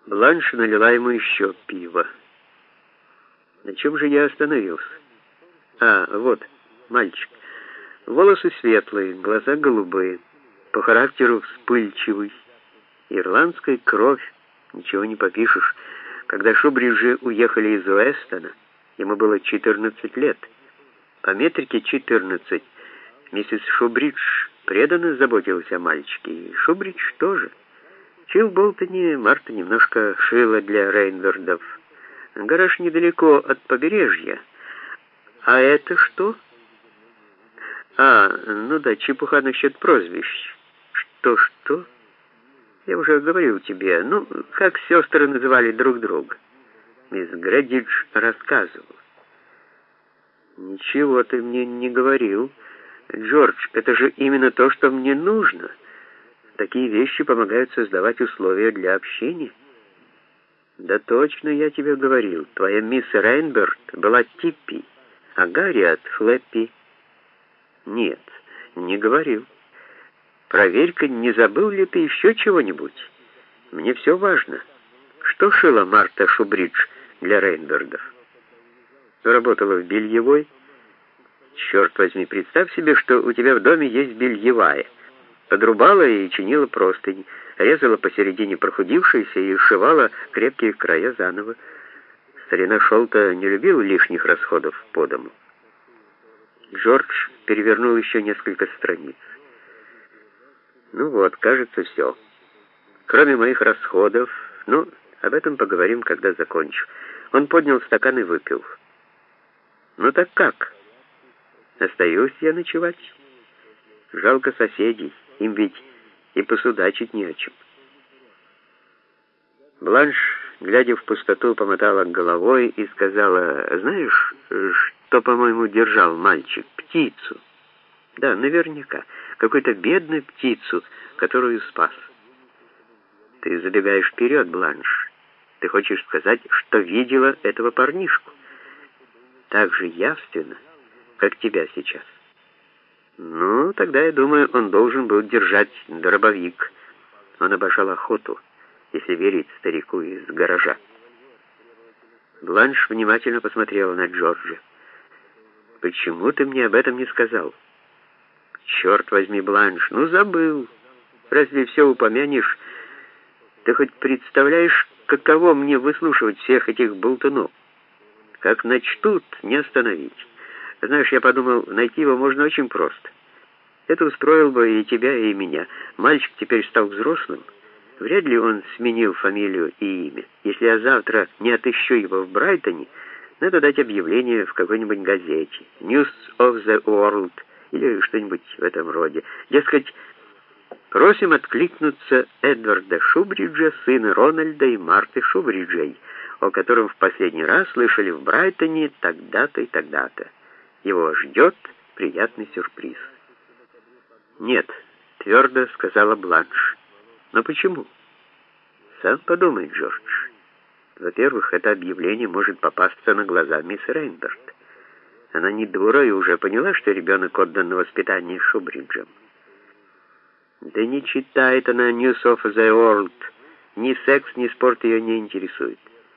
Бланш налила ему еще пиво. На чем же я остановился? Вот, мальчик. Волосы светлые, глаза голубые, по характеру вспыльчивый. Ирландская кровь, ничего не попишешь. Когда Шубриджи уехали из Уэстона, ему было 14 лет. По метрике 14. Миссис Шубридж преданно заботилась о мальчике, и Шубридж тоже. В Чилболтоне Марта немножко шила для Рейнвердов. Гараж недалеко от побережья. А это что? Ну да, чепуха насчет прозвищ. Что? Я уже говорил тебе, как сестры называли друг друга. Мисс Грэдидж рассказывала. Ничего ты мне не говорил. Джордж, это же именно то, что мне нужно. Такие вещи помогают создавать условия для общения. Да точно я тебе говорил. Твоя мисс Рейнберт была Типпи, а Гарриет Флэппи. Нет, не говорил. Проверь-ка, не забыл ли ты еще чего-нибудь? Мне все важно. Что шила Марта Шубридж для Рейнбердов? Работала в бельевой. Черт возьми, представь себе, что у тебя в доме есть бельевая. Подрубала и чинила простыни, резала посередине прохудившиеся и сшивала крепкие края заново. Старина Шолта не любил лишних расходов по дому. Джордж перевернул еще несколько страниц. Кажется, все. Кроме моих расходов, об этом поговорим, когда закончу. Он поднял стакан и выпил. Так как? Остаюсь я ночевать? Жалко соседей, им ведь и посудачить не о чем. Бланш, глядя в пустоту, помотала головой и сказала: знаешь, что, по-моему, держал мальчик? Птицу. Да, наверняка. Какую-то бедную птицу, которую спас. Ты забегаешь вперед, Бланш. Ты хочешь сказать, что видела этого парнишку? Так же явственно, как тебя сейчас. Тогда, я думаю, он должен был держать дробовик. Он обожал охоту, если верить старику из гаража. Бланш внимательно посмотрела на Джорджа. «Почему ты мне об этом не сказал?» «Черт возьми, Бланш, забыл. Разве все упомянешь? Ты хоть представляешь, каково мне выслушивать всех этих болтунов? Как начнут, не остановить. Знаешь, я подумал, найти его можно очень просто. Это устроил бы и тебя, и меня. Мальчик теперь стал взрослым. Вряд ли он сменил фамилию и имя. Если я завтра не отыщу его в Брайтоне, надо дать объявление в какой-нибудь газете. News of the World или что-нибудь в этом роде. Дескать, просим откликнуться Эдварда Шубриджа, сына Рональда и Марты Шубриджей, о котором в последний раз слышали в Брайтоне тогда-то и тогда-то. Его ждет приятный сюрприз. «Нет», — твердо сказала Бланш. «Но почему?» «Сам подумай, Джордж. Во-первых, это объявление может попасться на глаза мисс Рейнберт. Она не дура и уже поняла, что ребенок отдан на воспитание Шубриджем. Да не читает она News of the World. Ни секс, ни спорт ее не интересует.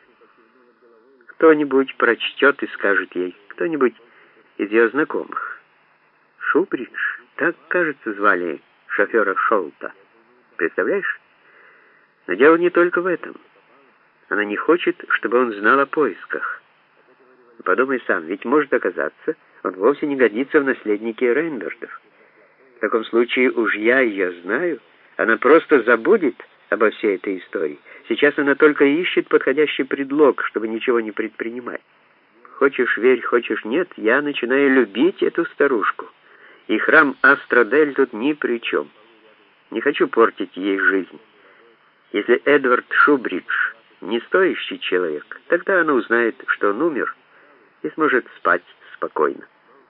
Кто-нибудь прочтет и скажет ей, кто-нибудь из ее знакомых. Шубридж, так, кажется, звали шофера Шолта. Представляешь? Но дело не только в этом. Она не хочет, чтобы он знал о поисках. Подумай сам, ведь может оказаться, он вовсе не годится в наследнике Рейнбертов. В таком случае уж я ее знаю, она просто забудет обо всей этой истории. Сейчас она только ищет подходящий предлог, чтобы ничего не предпринимать. Хочешь верь, хочешь нет, я начинаю любить эту старушку. И храм Астродель тут ни при чем. Не хочу портить ей жизнь. Если Эдвард Шубридж не стоящий человек, тогда она узнает, что он умер, и сможет спать спокойно.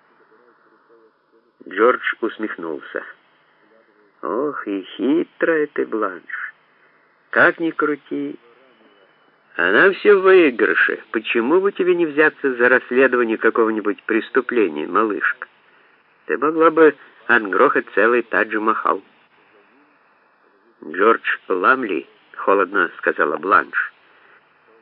Джордж усмехнулся. «Ох, и хитрая ты, Бланш. Как ни крути. Она все в выигрыше. Почему бы тебе не взяться за расследование какого-нибудь преступления, малышка? Ты могла бы отгрохать целый Тадж-Махал». Джордж Ламли холодно сказала Бланш.